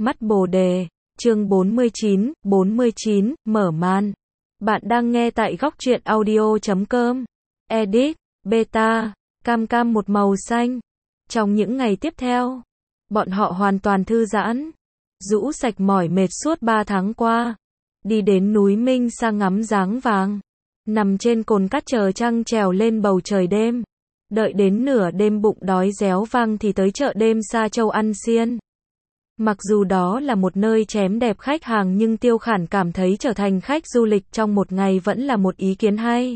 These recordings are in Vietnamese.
Mắt Bồ Đề, chương 49, mở màn. Bạn đang nghe tại góc truyện audio.com. Edit, beta, cam một màu xanh. Trong những ngày tiếp theo, bọn họ hoàn toàn thư giãn, rũ sạch mỏi mệt suốt 3 tháng qua. Đi đến núi Minh Sa ngắm dáng vàng, nằm trên cồn cát chờ trăng trèo lên bầu trời đêm. Đợi đến nửa đêm bụng đói réo vang thì tới chợ đêm Sa Châu ăn xiên. Mặc dù đó là một nơi chém đẹp khách hàng nhưng Tiêu Khản cảm thấy trở thành khách du lịch trong một ngày vẫn là một ý kiến hay.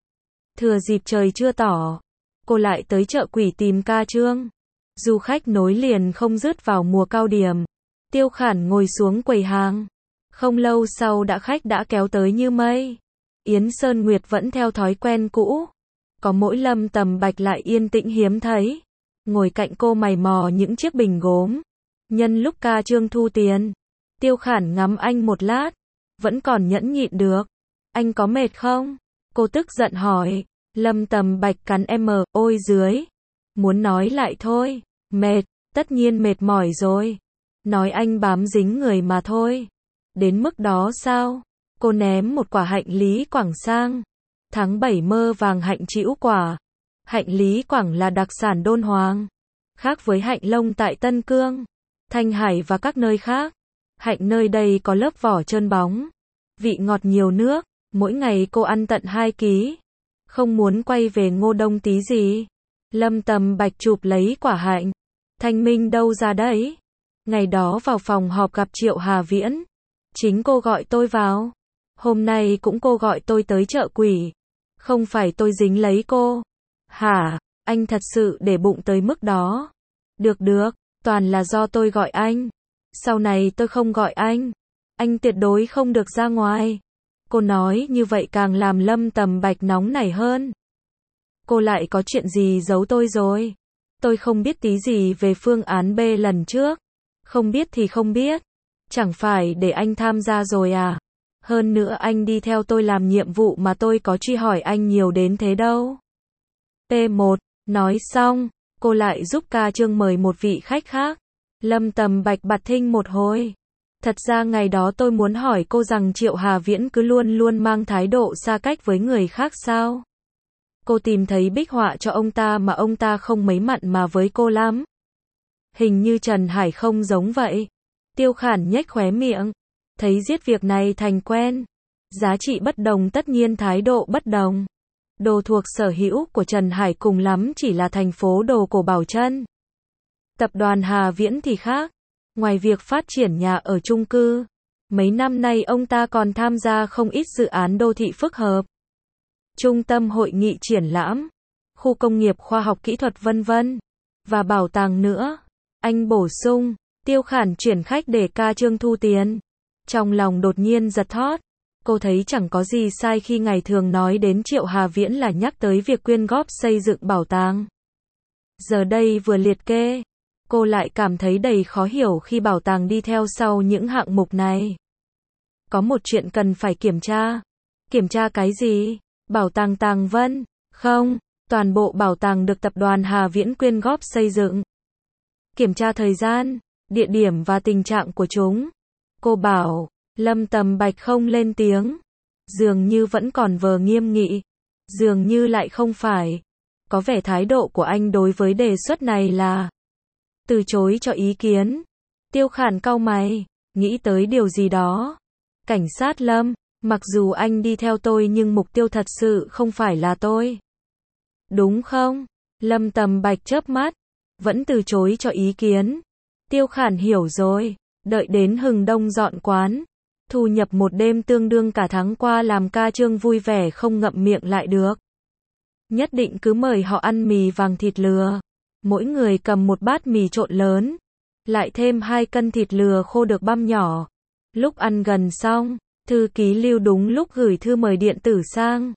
Thừa dịp trời chưa tỏ, cô lại tới chợ Quỷ tìm Ca Trương. Du khách nối liền không dứt vào mùa cao điểm. Tiêu Khản ngồi xuống quầy hàng. Không lâu sau khách đã kéo tới như mây. Yến Sơn Nguyệt vẫn theo thói quen cũ. Có mỗi Lâm Tầm Bạch lại yên tĩnh hiếm thấy. Ngồi cạnh cô mày mò những chiếc bình gốm. Nhân lúc Ca Trương thu tiền, Tiêu Khản ngắm anh một lát, vẫn còn nhẫn nhịn được. Anh có mệt không? Cô tức giận hỏi. Lâm Tầm Bạch cắn ôi dưới. Muốn nói lại thôi. Mệt, tất nhiên mệt mỏi rồi. Nói anh bám dính người mà thôi. Đến mức đó sao? Cô ném một quả hạnh lý quảng sang. Tháng 7 mơ vàng hạnh trĩu quả. Hạnh lý quảng là đặc sản Đôn Hoàng. Khác với hạnh lông tại Tân Cương, Thanh Hải và các nơi khác. Hạnh nơi đây có lớp vỏ trơn bóng, vị ngọt nhiều nước, mỗi ngày cô ăn tận 2 ký. Không muốn quay về Ngô Đông tí gì. Lâm Tầm Bạch chụp lấy quả hạnh. Thanh minh đâu ra đấy? Ngày đó vào phòng họp gặp Triệu Hà Viễn. Chính cô gọi tôi vào. Hôm nay cũng cô gọi tôi tới chợ Quỷ. Không phải tôi dính lấy cô. Hả? Anh thật sự để bụng tới mức đó? Được, toàn là do tôi gọi anh. Sau này tôi không gọi anh. Anh tuyệt đối không được ra ngoài. Cô nói như vậy càng làm Lâm Tầm Bạch nóng nảy hơn. Cô lại có chuyện gì giấu tôi rồi? Tôi không biết tí gì về phương án B lần trước. Không biết thì không biết. Chẳng phải để anh tham gia rồi à? Hơn nữa anh đi theo tôi làm nhiệm vụ mà tôi có truy hỏi anh nhiều đến thế đâu. P1, nói xong, cô lại giúp Ca Trương mời một vị khách khác. Lâm Tầm Bạch bặt thinh một hồi. Thật ra ngày đó tôi muốn hỏi cô rằng Triệu Hà Viễn cứ luôn mang thái độ xa cách với người khác sao? Cô tìm thấy bích họa cho ông ta mà ông ta không mấy mặn mà với cô lắm. Hình như Trần Hải không giống vậy. Tiêu Khản nhếch khóe miệng. Thấy giết việc này thành quen. Giá trị bất đồng tất nhiên thái độ bất đồng. Đồ thuộc sở hữu của Trần Hải cùng lắm chỉ là thành phố đồ cổ Bảo Trân. Tập đoàn Hà Viễn thì khác. Ngoài việc phát triển nhà ở chung cư, mấy năm nay ông ta còn tham gia không ít dự án đô thị phức hợp. Trung tâm hội nghị triển lãm, khu công nghiệp khoa học kỹ thuật vân vân. Và bảo tàng nữa. Anh bổ sung, Tiêu Khản chuyển khách để Ca Trương thu tiền. Trong lòng đột nhiên giật thót. Cô thấy chẳng có gì sai khi ngày thường nói đến Triệu Hà Viễn là nhắc tới việc quyên góp xây dựng bảo tàng. Giờ đây vừa liệt kê, cô lại cảm thấy đầy khó hiểu khi bảo tàng đi theo sau những hạng mục này. Có một chuyện cần phải kiểm tra. Kiểm tra cái gì? Bảo tàng Tàng Vân? Không, toàn bộ bảo tàng được tập đoàn Hà Viễn quyên góp xây dựng. Kiểm tra thời gian, địa điểm và tình trạng của chúng. Cô bảo. Lâm Tầm Bạch không lên tiếng. Dường như vẫn còn vờ nghiêm nghị. Dường như lại không phải. Có vẻ thái độ của anh đối với đề xuất này là từ chối cho ý kiến. Tiêu Khản cau mày, nghĩ tới điều gì đó. Cảnh sát Lâm, mặc dù anh đi theo tôi nhưng mục tiêu thật sự không phải là tôi. Đúng không? Lâm Tầm Bạch chớp mắt. Vẫn từ chối cho ý kiến. Tiêu Khản hiểu rồi. Đợi đến Hừng Đông dọn quán. Thu nhập một đêm tương đương cả tháng qua làm Ca Trương vui vẻ không ngậm miệng lại được. Nhất định cứ mời họ ăn mì vàng thịt lừa. Mỗi người cầm một bát mì trộn lớn. Lại thêm 2 cân thịt lừa khô được băm nhỏ. Lúc ăn gần xong, thư ký Lưu đúng lúc gửi thư mời điện tử sang.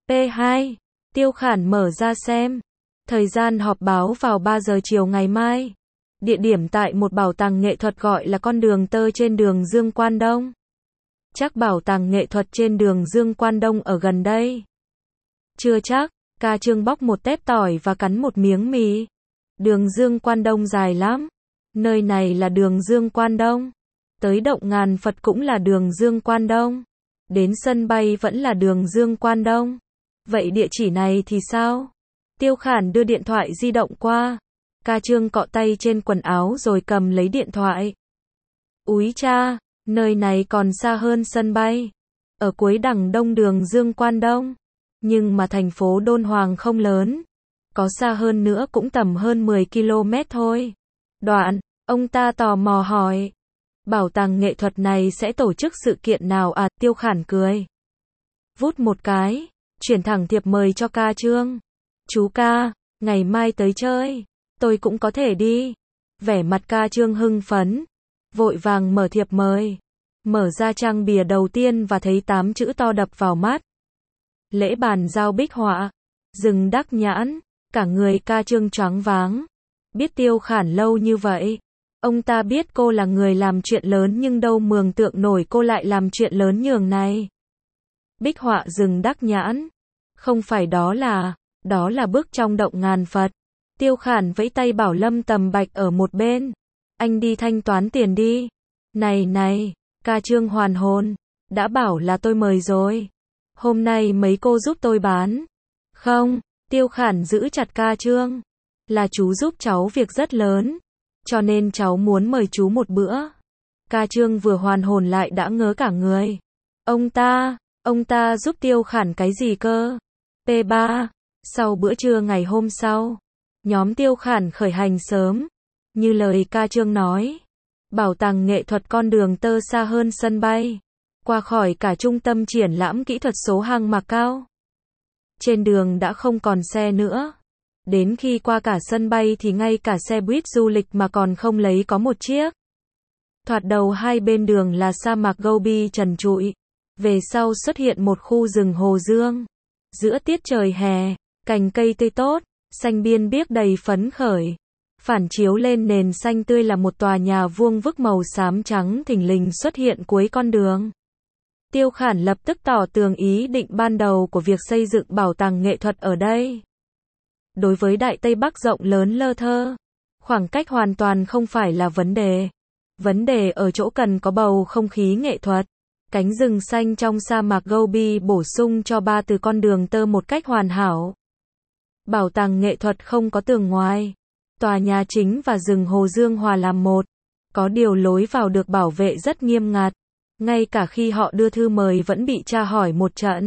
P2. Tiêu Khản mở ra xem. Thời gian họp báo vào 3 giờ chiều ngày mai. Địa điểm tại một bảo tàng nghệ thuật gọi là con đường tơ trên đường Dương Quan Đông. Chắc bảo tàng nghệ thuật trên đường Dương Quan Đông ở gần đây. Chưa chắc. Ca Trương bóc một tép tỏi và cắn một miếng mì. Đường Dương Quan Đông dài lắm. Nơi này là đường Dương Quan Đông. Tới động Ngàn Phật cũng là đường Dương Quan Đông. Đến sân bay vẫn là đường Dương Quan Đông. Vậy địa chỉ này thì sao? Tiêu Khản đưa điện thoại di động qua. Ca Trương cọ tay trên quần áo rồi cầm lấy điện thoại. Úi cha, nơi này còn xa hơn sân bay. Ở cuối đằng đông đường Dương Quan Đông. Nhưng mà thành phố Đôn Hoàng không lớn. Có xa hơn nữa cũng tầm hơn 10 km thôi. Đoạn, ông ta tò mò hỏi. Bảo tàng nghệ thuật này sẽ tổ chức sự kiện nào à? Tiêu Khản cười. Vút một cái, chuyển thẳng thiệp mời cho Ca Trương. Chú Ca, ngày mai tới chơi. Tôi cũng có thể đi. Vẻ mặt Ca Trương hưng phấn. Vội vàng mở thiệp mời. Mở ra trang bìa đầu tiên và thấy 8 chữ to đập vào mắt. Lễ bàn giao bích họa. Rừng Đắc Nhãn. Cả người Ca Trương choáng váng. Biết Tiêu Khản lâu như vậy. Ông ta biết cô là người làm chuyện lớn nhưng đâu mường tượng nổi cô lại làm chuyện lớn nhường này. Bích họa rừng Đắc Nhãn. Không phải đó là bước trong động Ngàn Phật. Tiêu Khản vẫy tay bảo Lâm Tầm Bạch ở một bên. Anh đi thanh toán tiền đi. Này, Ca Trương hoàn hồn. Đã bảo là tôi mời rồi. Hôm nay mấy cô giúp tôi bán. Không, Tiêu Khản giữ chặt Ca Trương. Là chú giúp cháu việc rất lớn. Cho nên cháu muốn mời chú một bữa. Ca Trương vừa hoàn hồn lại đã ngớ cả người. Ông ta giúp Tiêu Khản cái gì cơ? P3. Sau bữa trưa ngày hôm sau, nhóm Tiêu Khản khởi hành sớm. Như lời Ca Trương nói. Bảo tàng nghệ thuật con đường tơ xa hơn sân bay. Qua khỏi cả trung tâm triển lãm kỹ thuật số hàng Macau. Trên đường đã không còn xe nữa. Đến khi qua cả sân bay thì ngay cả xe buýt du lịch mà còn không lấy có một chiếc. Thoạt đầu hai bên đường là sa mạc Gobi trần trụi. Về sau xuất hiện một khu rừng hồ dương. Giữa tiết trời hè, cành cây tươi tốt, xanh biên biếc đầy phấn khởi. Phản chiếu lên nền xanh tươi là một tòa nhà vuông vức màu xám trắng thình lình xuất hiện cuối con đường. Tiêu Khản lập tức tỏ tường ý định ban đầu của việc xây dựng bảo tàng nghệ thuật ở đây. Đối với Đại Tây Bắc rộng lớn lơ thơ, khoảng cách hoàn toàn không phải là vấn đề. Vấn đề ở chỗ cần có bầu không khí nghệ thuật. Cánh rừng xanh trong sa mạc Gobi bổ sung cho ba từ con đường tơ một cách hoàn hảo. Bảo tàng nghệ thuật không có tường ngoài. Tòa nhà chính và rừng hồ dương hòa làm một. Có điều lối vào được bảo vệ rất nghiêm ngặt. Ngay cả khi họ đưa thư mời vẫn bị tra hỏi một trận.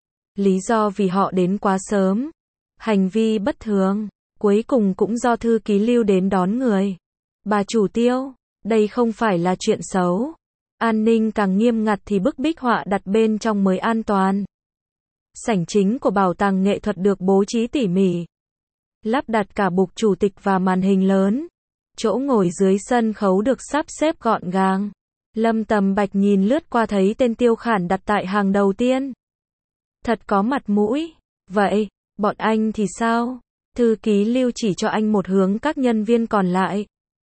Lý do vì họ đến quá sớm. Hành vi bất thường. Cuối cùng cũng do thư ký Lưu đến đón người. Bà chủ Tiêu, đây không phải là chuyện xấu. An ninh càng nghiêm ngặt thì bức bích họa đặt bên trong mới an toàn. Sảnh chính của bảo tàng nghệ thuật được bố trí tỉ mỉ. Lắp đặt cả bục chủ tịch và màn hình lớn. Chỗ ngồi dưới sân khấu được sắp xếp gọn gàng. Lâm Tầm Bạch nhìn lướt qua thấy tên Tiêu Khản đặt tại hàng đầu tiên. Thật có mặt mũi. Vậy, bọn anh thì sao? Thư ký Lưu chỉ cho anh một hướng các nhân viên còn lại.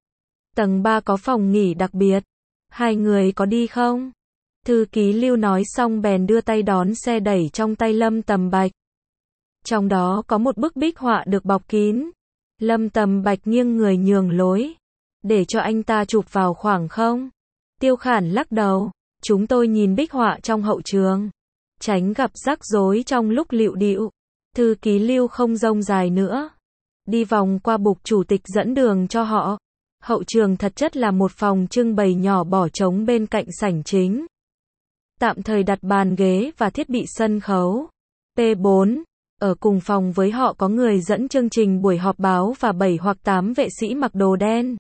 Tầng 3 có phòng nghỉ đặc biệt. Hai người có đi không? Thư ký Lưu nói xong bèn đưa tay đón xe đẩy trong tay Lâm Tầm Bạch. Trong đó có một bức bích họa được bọc kín. Lâm Tầm Bạch nghiêng người nhường lối. Để cho anh ta chụp vào khoảng không? Tiêu Khản lắc đầu. Chúng tôi nhìn bích họa trong hậu trường. Tránh gặp rắc rối trong lúc lịu địu. Thư ký Lưu không rông dài nữa. Đi vòng qua bục chủ tịch dẫn đường cho họ. Hậu trường thật chất là một phòng trưng bày nhỏ bỏ trống bên cạnh sảnh chính. Tạm thời đặt bàn ghế và thiết bị sân khấu. P4. Ở cùng phòng với họ có người dẫn chương trình buổi họp báo và 7 hoặc 8 vệ sĩ mặc đồ đen.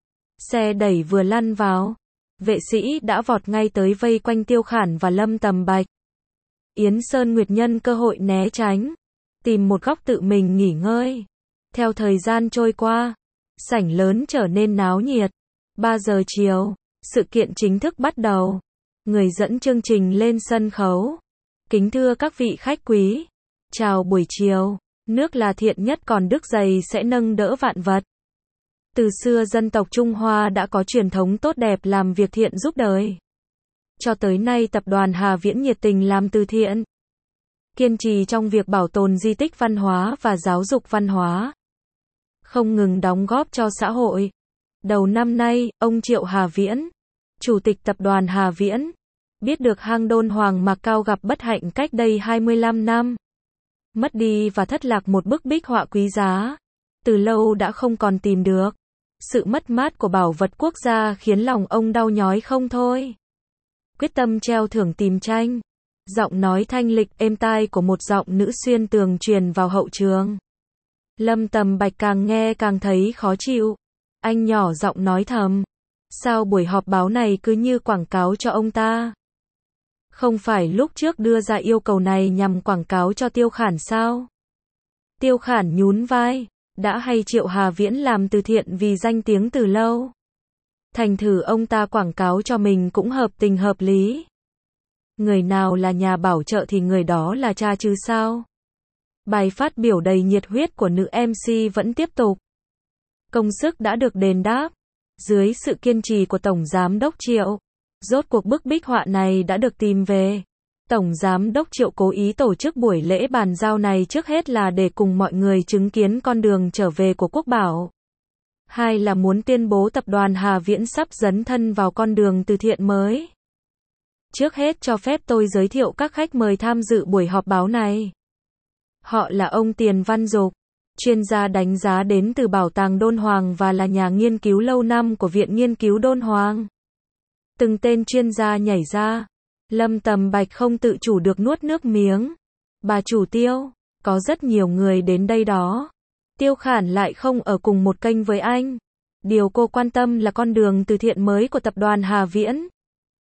Xe đẩy vừa lăn vào. Vệ sĩ đã vọt ngay tới vây quanh Tiêu Khản và Lâm Tầm Bạch. Yến Sơn Nguyệt nhân cơ hội né tránh. Tìm một góc tự mình nghỉ ngơi. Theo thời gian trôi qua, sảnh lớn trở nên náo nhiệt. 3 giờ chiều, sự kiện chính thức bắt đầu. Người dẫn chương trình lên sân khấu. Kính thưa các vị khách quý. Chào buổi chiều. Nước là thiện nhất còn đức dày sẽ nâng đỡ vạn vật. Từ xưa dân tộc Trung Hoa đã có truyền thống tốt đẹp làm việc thiện giúp đời. Cho tới nay tập đoàn Hà Viễn nhiệt tình làm từ thiện. Kiên trì trong việc bảo tồn di tích văn hóa và giáo dục văn hóa. Không ngừng đóng góp cho xã hội. Đầu năm nay, ông Triệu Hà Viễn, Chủ tịch tập đoàn Hà Viễn, biết được hang đôn Hoàng Mạc Cao gặp bất hạnh cách đây 25 năm. Mất đi và thất lạc một bức bích họa quý giá. Từ lâu đã không còn tìm được. Sự mất mát của bảo vật quốc gia khiến lòng ông đau nhói không thôi. Quyết tâm treo thưởng tìm tranh. Giọng nói thanh lịch êm tai của một giọng nữ xuyên tường truyền vào hậu trường. Lâm Tầm Bạch càng nghe càng thấy khó chịu. Anh nhỏ giọng nói thầm. Sao buổi họp báo này cứ như quảng cáo cho ông ta? Không phải lúc trước đưa ra yêu cầu này nhằm quảng cáo cho Tiêu Khản sao? Tiêu Khản nhún vai. Đã hay Triệu Hà Viễn làm từ thiện vì danh tiếng từ lâu. Thành thử ông ta quảng cáo cho mình cũng hợp tình hợp lý. Người nào là nhà bảo trợ thì người đó là cha chứ sao? Bài phát biểu đầy nhiệt huyết của nữ MC vẫn tiếp tục. Công sức đã được đền đáp. Dưới sự kiên trì của Tổng Giám đốc Triệu, rốt cuộc bức bích họa này đã được tìm về. Tổng Giám đốc Triệu cố ý tổ chức buổi lễ bàn giao này trước hết là để cùng mọi người chứng kiến con đường trở về của Quốc Bảo. Hai là muốn tuyên bố tập đoàn Hà Viễn sắp dấn thân vào con đường từ thiện mới. Trước hết cho phép tôi giới thiệu các khách mời tham dự buổi họp báo này. Họ là ông Tiền Văn Dục, chuyên gia đánh giá đến từ Bảo tàng Đôn Hoàng và là nhà nghiên cứu lâu năm của Viện Nghiên cứu Đôn Hoàng. Từng tên chuyên gia nhảy ra. Lâm Tầm Bạch không tự chủ được nuốt nước miếng. Bà chủ Tiêu, có rất nhiều người đến đây đó. Tiêu Khản lại không ở cùng một kênh với anh. Điều cô quan tâm là con đường từ thiện mới của tập đoàn Hà Viễn.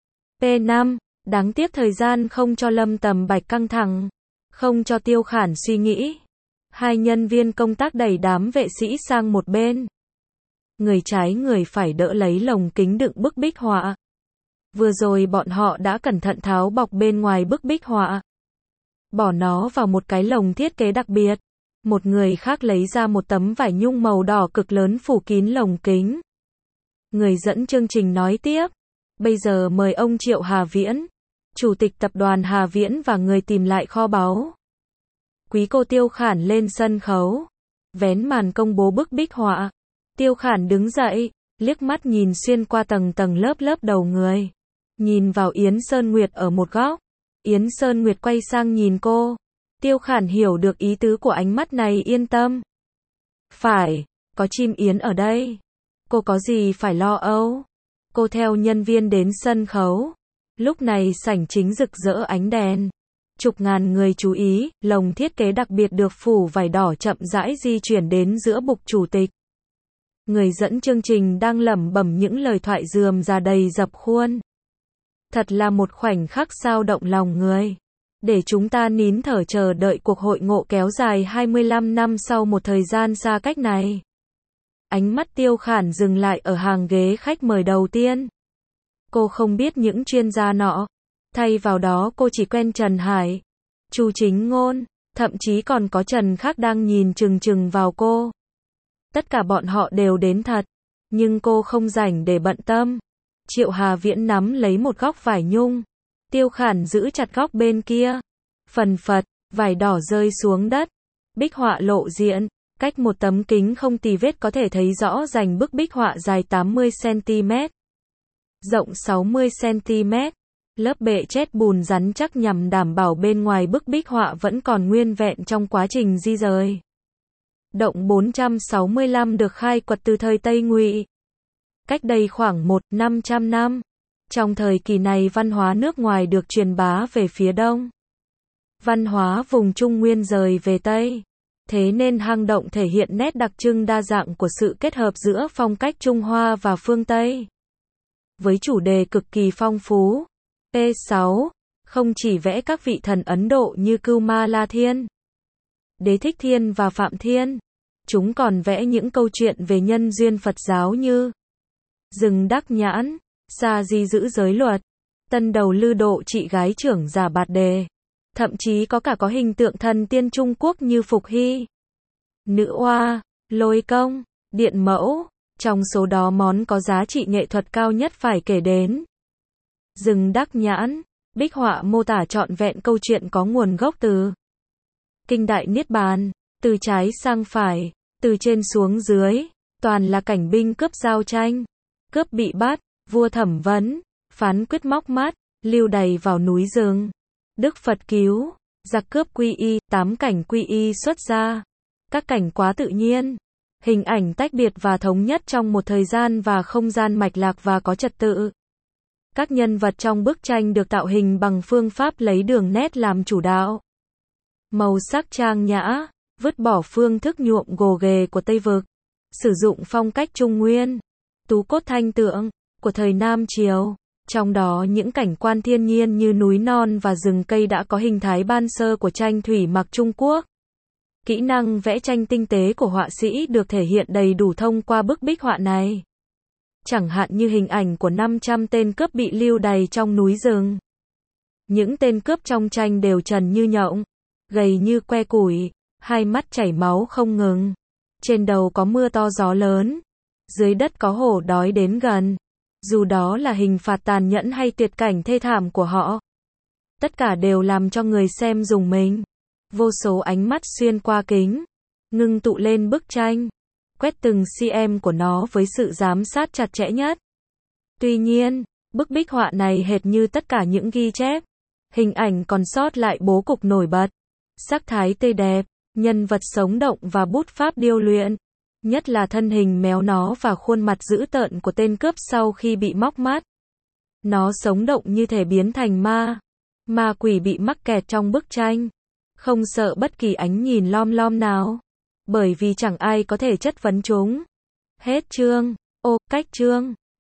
P5, đáng tiếc thời gian không cho Lâm Tầm Bạch căng thẳng, không cho Tiêu Khản suy nghĩ. Hai nhân viên công tác đẩy đám vệ sĩ sang một bên. Người trái người phải đỡ lấy lồng kính đựng bức bích họa. Vừa rồi bọn họ đã cẩn thận tháo bọc bên ngoài bức bích họa. Bỏ nó vào một cái lồng thiết kế đặc biệt. Một người khác lấy ra một tấm vải nhung màu đỏ cực lớn phủ kín lồng kính. Người dẫn chương trình nói tiếp. Bây giờ mời ông Triệu Hà Viễn, Chủ tịch tập đoàn Hà Viễn và người tìm lại kho báu. Quý cô Tiêu Khản lên sân khấu. Vén màn công bố bức bích họa. Tiêu Khản đứng dậy, liếc mắt nhìn xuyên qua tầng tầng lớp lớp đầu người. Nhìn vào Yến Sơn Nguyệt ở một góc. Yến Sơn Nguyệt quay sang nhìn cô. Tiêu Khản hiểu được ý tứ của ánh mắt này, yên tâm. Phải, có chim yến ở đây. Cô có gì phải lo âu. Cô theo nhân viên đến sân khấu. Lúc này sảnh chính rực rỡ ánh đèn. Chục ngàn người chú ý, lồng thiết kế đặc biệt được phủ vải đỏ chậm rãi di chuyển đến giữa bục chủ tịch. Người dẫn chương trình đang lẩm bẩm những lời thoại rườm rà đầy dập khuôn. Thật là một khoảnh khắc sao động lòng người. Để chúng ta nín thở chờ đợi cuộc hội ngộ kéo dài 25 năm sau một thời gian xa cách này. Ánh mắt Tiêu Khản dừng lại ở hàng ghế khách mời đầu tiên. Cô không biết những chuyên gia nọ. Thay vào đó cô chỉ quen Trần Hải, Chu Chính Ngôn, thậm chí còn có Trần Khác đang nhìn chừng chừng vào cô. Tất cả bọn họ đều đến thật, nhưng cô không rảnh để bận tâm. Triệu Hà Viễn nắm lấy một góc vải nhung. Tiêu Khản giữ chặt góc bên kia. Phần phật, vải đỏ rơi xuống đất. Bích họa lộ diện. Cách một tấm kính không tì vết có thể thấy rõ rành bức bích họa dài 80cm. Rộng 60cm. Lớp bệ chét bùn rắn chắc nhằm đảm bảo bên ngoài bức bích họa vẫn còn nguyên vẹn trong quá trình di rời. Động 465 được khai quật từ thời Tây Ngụy. Cách đây khoảng 100-500 năm. Trong thời kỳ này văn hóa nước ngoài được truyền bá về phía đông. Văn hóa vùng Trung Nguyên rời về Tây. Thế nên hang động thể hiện nét đặc trưng đa dạng của sự kết hợp giữa phong cách Trung Hoa và phương Tây. Với chủ đề cực kỳ phong phú, P6 không chỉ vẽ các vị thần Ấn Độ như Cưu Ma La Thiên, Đế Thích Thiên và Phạm Thiên, chúng còn vẽ những câu chuyện về nhân duyên Phật giáo như Rừng Đắc Nhãn, Sa Di giữ giới luật, Tân Đầu Lư độ chị gái trưởng giả Bạt Đề. Thậm chí có hình tượng thần tiên Trung Quốc như Phục Hy, Nữ Oa, Lôi Công, Điện Mẫu. Trong số đó món có giá trị nghệ thuật cao nhất phải kể đến Rừng Đắc Nhãn. Bích họa mô tả trọn vẹn câu chuyện có nguồn gốc từ Kinh Đại Niết Bàn, từ trái sang phải, từ trên xuống dưới, toàn là cảnh binh cướp giao tranh, cướp bị bắt, vua thẩm vấn, phán quyết móc mắt, lưu đày vào núi rừng. Đức Phật cứu, giặc cướp quy y, 8 cảnh quy y xuất ra. Các cảnh quá tự nhiên. Hình ảnh tách biệt và thống nhất trong một thời gian và không gian mạch lạc và có trật tự. Các nhân vật trong bức tranh được tạo hình bằng phương pháp lấy đường nét làm chủ đạo. Màu sắc trang nhã, vứt bỏ phương thức nhuộm gồ ghề của Tây Vực. Sử dụng phong cách Trung Nguyên, tú cốt thanh tượng, của thời Nam Triều. Trong đó những cảnh quan thiên nhiên như núi non và rừng cây đã có hình thái ban sơ của tranh thủy mặc Trung Quốc. Kỹ năng vẽ tranh tinh tế của họa sĩ được thể hiện đầy đủ thông qua bức bích họa này. Chẳng hạn như hình ảnh của 500 tên cướp bị lưu đày trong núi rừng. Những tên cướp trong tranh đều trần như nhộng, gầy như que củi, hai mắt chảy máu không ngừng. Trên đầu có mưa to gió lớn, dưới đất có hổ đói đến gần. Dù đó là hình phạt tàn nhẫn hay tuyệt cảnh thê thảm của họ, tất cả đều làm cho người xem rùng mình. Vô số ánh mắt xuyên qua kính, ngưng tụ lên bức tranh, quét từng cm của nó với sự giám sát chặt chẽ nhất. Tuy nhiên, bức bích họa này hệt như tất cả những ghi chép, hình ảnh còn sót lại bố cục nổi bật, sắc thái tươi đẹp, nhân vật sống động và bút pháp điêu luyện. Nhất là thân hình méo mó và khuôn mặt dữ tợn của tên cướp sau khi bị móc mắt. Nó sống động như thể biến thành ma quỷ bị mắc kẹt trong bức tranh, không sợ bất kỳ ánh nhìn lom lom nào, bởi vì chẳng ai có thể chất vấn chúng. Hết chương. Ô, cách chương.